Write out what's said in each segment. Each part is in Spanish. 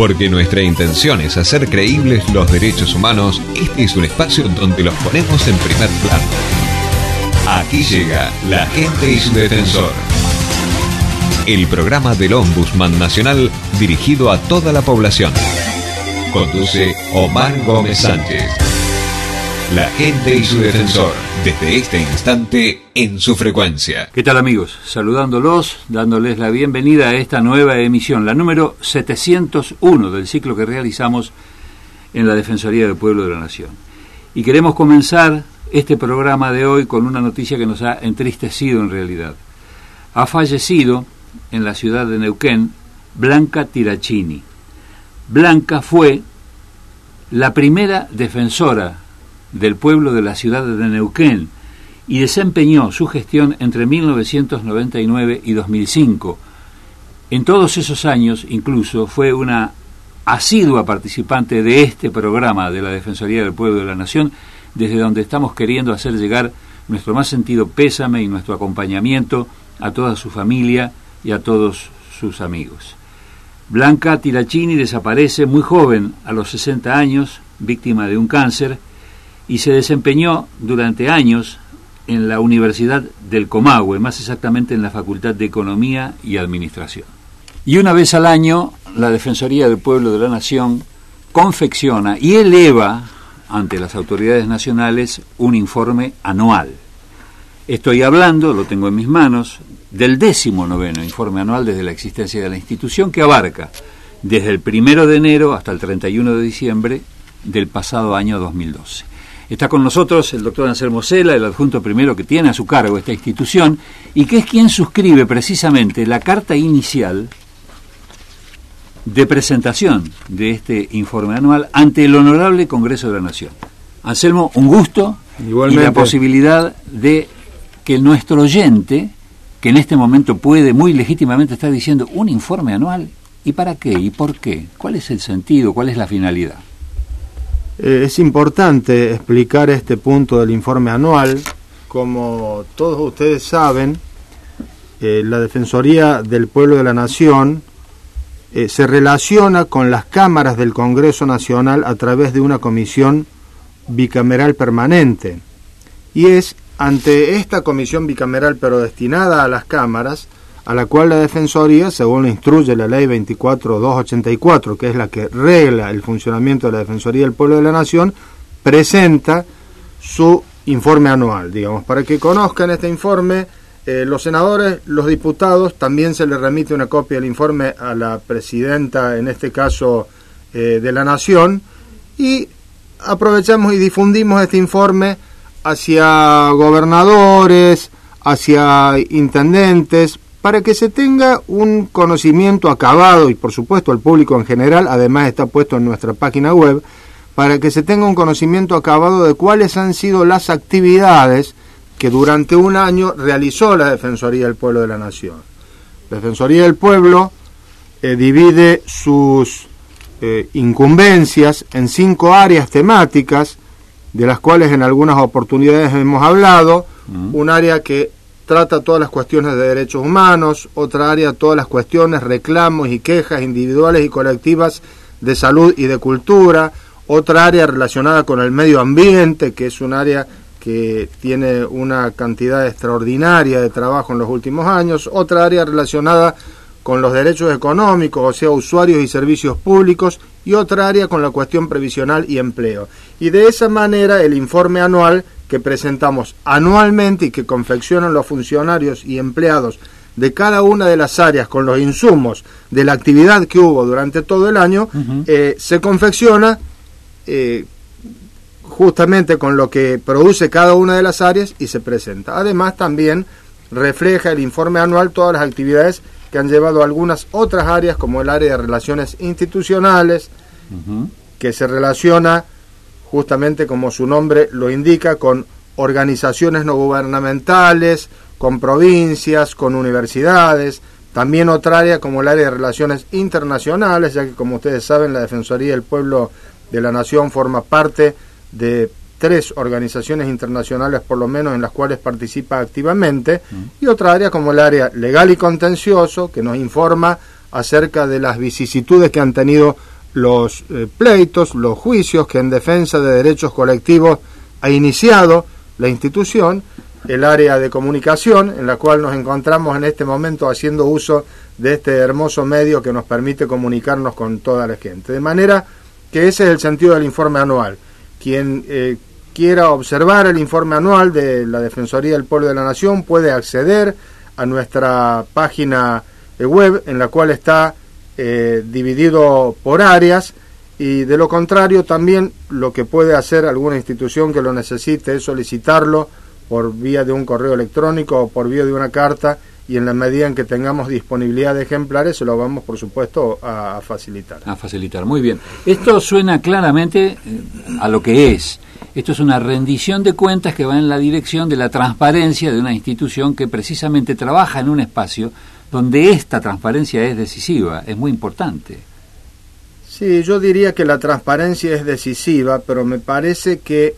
Porque nuestra intención es hacer creíbles los derechos humanos, este es un espacio donde los ponemos en primer plano. Aquí llega La Gente y su Defensor. El programa del Ombudsman Nacional dirigido a toda la población. Conduce Omar Gómez Sánchez. La Gente y su Defensor, desde este instante en su frecuencia. ¿Qué tal, amigos? Saludándolos, dándoles la bienvenida a esta nueva emisión, la número 701 del ciclo que realizamos en la Defensoría del Pueblo de la Nación. Y queremos comenzar este programa de hoy con una noticia que nos ha entristecido en realidad. Ha fallecido en la ciudad de Neuquén Blanca Tirachini. Blanca fue la primera defensora del pueblo de la ciudad de Neuquén y desempeñó su gestión entre 1999 y 2005. En todos esos años, incluso, fue una asidua participante de este programa de la Defensoría del Pueblo de la Nación, desde donde estamos queriendo hacer llegar nuestro más sentido pésame y nuestro acompañamiento a toda su familia y a todos sus amigos. Blanca Tirachini desaparece muy joven, a los 60 años, víctima de un cáncer, y se desempeñó durante años en la Universidad del Comahue, más exactamente en la Facultad de Economía y Administración. Y una vez al año, la Defensoría del Pueblo de la Nación confecciona y eleva ante las autoridades nacionales un informe anual. Estoy hablando, lo tengo en mis manos, del 19º informe anual desde la existencia de la institución, que abarca desde el 1 de enero hasta el 31 de diciembre del pasado año 2012. Está con nosotros el doctor Anselmo Cela, el adjunto primero que tiene a su cargo esta institución y que es quien suscribe precisamente la carta inicial de presentación de este informe anual ante el Honorable Congreso de la Nación. Anselmo, un gusto. Igualmente. Y la posibilidad de que nuestro oyente, que en este momento puede muy legítimamente estar diciendo un informe anual, ¿y para qué? ¿Y por qué? ¿Cuál es el sentido? ¿Cuál es la finalidad? Es importante explicar este punto del informe anual. Como todos ustedes saben, la Defensoría del Pueblo de la Nación se relaciona con las cámaras del Congreso Nacional a través de una comisión bicameral permanente. Y es ante esta comisión bicameral, pero destinada a las cámaras, a la cual la Defensoría, según lo instruye la Ley 24.284, que es la que regla el funcionamiento de la Defensoría del Pueblo de la Nación, presenta su informe anual. Digamos, para que conozcan este informe, los senadores, los diputados, también se les remite una copia del informe a la presidenta, en este caso, de la Nación, y aprovechamos y difundimos este informe hacia gobernadores, hacia intendentes, para que se tenga un conocimiento acabado, y por supuesto al público en general, además está puesto en nuestra página web, para que se tenga un conocimiento acabado de cuáles han sido las actividades que durante un año realizó la Defensoría del Pueblo de la Nación. La Defensoría del Pueblo divide sus incumbencias en 5 áreas temáticas, de las cuales en algunas oportunidades hemos hablado. Un área que trata todas las cuestiones de derechos humanos, otra área todas las cuestiones, reclamos y quejas individuales y colectivas de salud y de cultura, otra área relacionada con el medio ambiente, que es un área que tiene una cantidad extraordinaria de trabajo en los últimos años, otra área relacionada con los derechos económicos, o sea, usuarios y servicios públicos, y otra área con la cuestión previsional y empleo. Y de esa manera el informe anual que presentamos anualmente y que confeccionan los funcionarios y empleados de cada una de las áreas con los insumos de la actividad que hubo durante todo el año, se confecciona justamente con lo que produce cada una de las áreas y se presenta. Además, también refleja el informe anual todas las actividades que han llevado algunas otras áreas, como el área de relaciones institucionales, que se relaciona justamente, como su nombre lo indica, con organizaciones no gubernamentales, con provincias, con universidades. También otra área como el área de relaciones internacionales, ya que, como ustedes saben, la Defensoría del Pueblo de la Nación forma parte de 3 organizaciones internacionales, por lo menos, en las cuales participa activamente, y otra área como el área legal y contencioso, que nos informa acerca de las vicisitudes que han tenido los pleitos, los juicios que en defensa de derechos colectivos ha iniciado la institución, el área de comunicación, en la cual nos encontramos en este momento haciendo uso de este hermoso medio que nos permite comunicarnos con toda la gente. De manera que ese es el sentido del informe anual. Quien quiera observar el informe anual de la Defensoría del Pueblo de la Nación puede acceder a nuestra página web, en la cual está dividido por áreas, y de lo contrario también lo que puede hacer alguna institución que lo necesite es solicitarlo por vía de un correo electrónico o por vía de una carta, y en la medida en que tengamos disponibilidad de ejemplares se lo vamos por supuesto a facilitar. A facilitar, muy bien. Esto suena claramente a lo que es. Esto es una rendición de cuentas que va en la dirección de la transparencia de una institución que precisamente trabaja en un espacio donde esta transparencia es decisiva, es muy importante. Sí, yo diría que la transparencia es decisiva, pero me parece que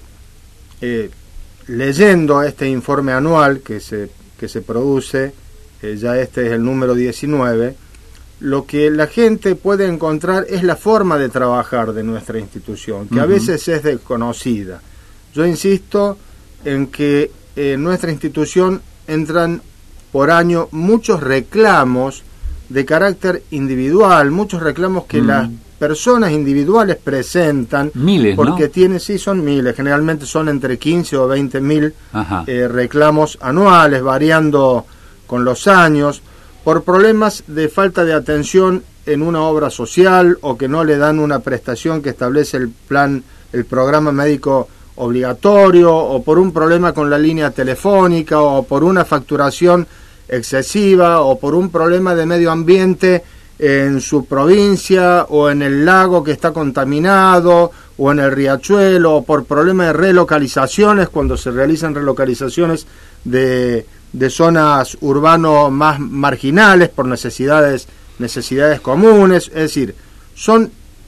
leyendo este informe anual que se produce, ya este es el número 19, lo que la gente puede encontrar es la forma de trabajar de nuestra institución, que a veces es desconocida. Yo insisto en que en nuestra institución entran por año muchos reclamos de carácter individual, muchos reclamos que las personas individuales presentan. Miles, porque ¿no? Sí, son miles, generalmente son entre 15 o 20 mil reclamos anuales, variando con los años, por problemas de falta de atención en una obra social, o que no le dan una prestación que establece el programa médico obligatorio, o por un problema con la línea telefónica, o por una facturación excesiva, o por un problema de medio ambiente en su provincia, o en el lago que está contaminado, o en el riachuelo, o por problemas de relocalizaciones, cuando se realizan relocalizaciones de zonas urbanos más marginales por necesidades comunes. Es decir, son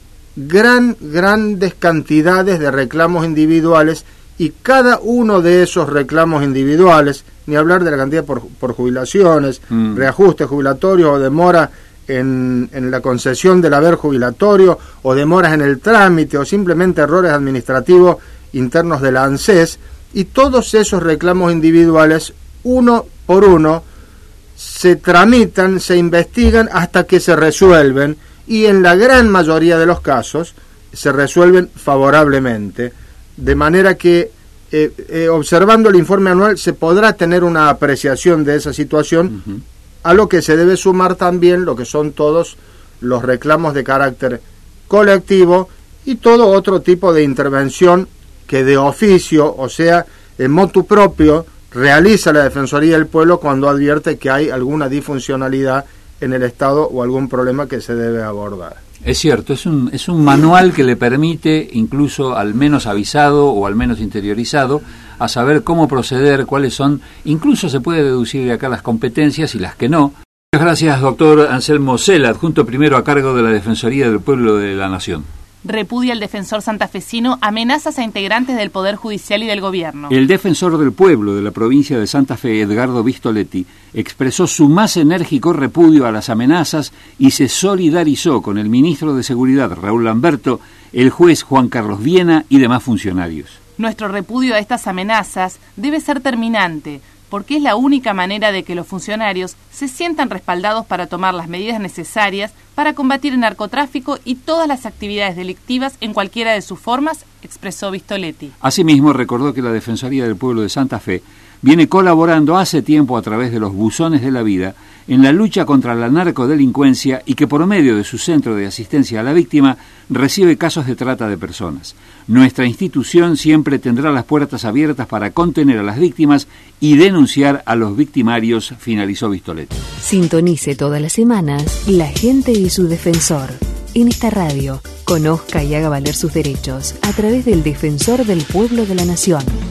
grandes cantidades de reclamos individuales, y cada uno de esos reclamos individuales, ni hablar de la cantidad por jubilaciones, reajustes jubilatorios, o demora en la concesión del haber jubilatorio, o demoras en el trámite, o simplemente errores administrativos internos de la ANSES, y todos esos reclamos individuales, uno por uno, se tramitan, se investigan hasta que se resuelven, y en la gran mayoría de los casos se resuelven favorablemente, de manera que observando el informe anual se podrá tener una apreciación de esa situación, a lo que se debe sumar también lo que son todos los reclamos de carácter colectivo y todo otro tipo de intervención que de oficio, o sea, en motu propio, realiza la Defensoría del Pueblo cuando advierte que hay alguna disfuncionalidad en el Estado o algún problema que se debe abordar. Es cierto, es un manual que le permite, incluso al menos avisado o al menos interiorizado, a saber cómo proceder, cuáles son, incluso se puede deducir de acá las competencias y las que no. Muchas gracias, doctor Anselmo Cela, adjunto primero a cargo de la Defensoría del Pueblo de la Nación. Repudia el defensor santafesino amenazas a integrantes del Poder Judicial y del Gobierno. El defensor del pueblo de la provincia de Santa Fe, Edgardo Vistoletti, expresó su más enérgico repudio a las amenazas y se solidarizó con el ministro de Seguridad, Raúl Lamberto, el juez Juan Carlos Viena y demás funcionarios. Nuestro repudio a estas amenazas debe ser terminante, porque es la única manera de que los funcionarios se sientan respaldados para tomar las medidas necesarias para combatir el narcotráfico y todas las actividades delictivas en cualquiera de sus formas, expresó Vistoletti. Asimismo, recordó que la Defensoría del Pueblo de Santa Fe viene colaborando hace tiempo a través de los buzones de la vida en la lucha contra la narcodelincuencia y que por medio de su centro de asistencia a la víctima recibe casos de trata de personas. Nuestra institución siempre tendrá las puertas abiertas para contener a las víctimas y denunciar a los victimarios, finalizó Vistoletti. Sintonice todas las semanas La Gente y su Defensor. En esta radio, conozca y haga valer sus derechos a través del Defensor del Pueblo de la Nación.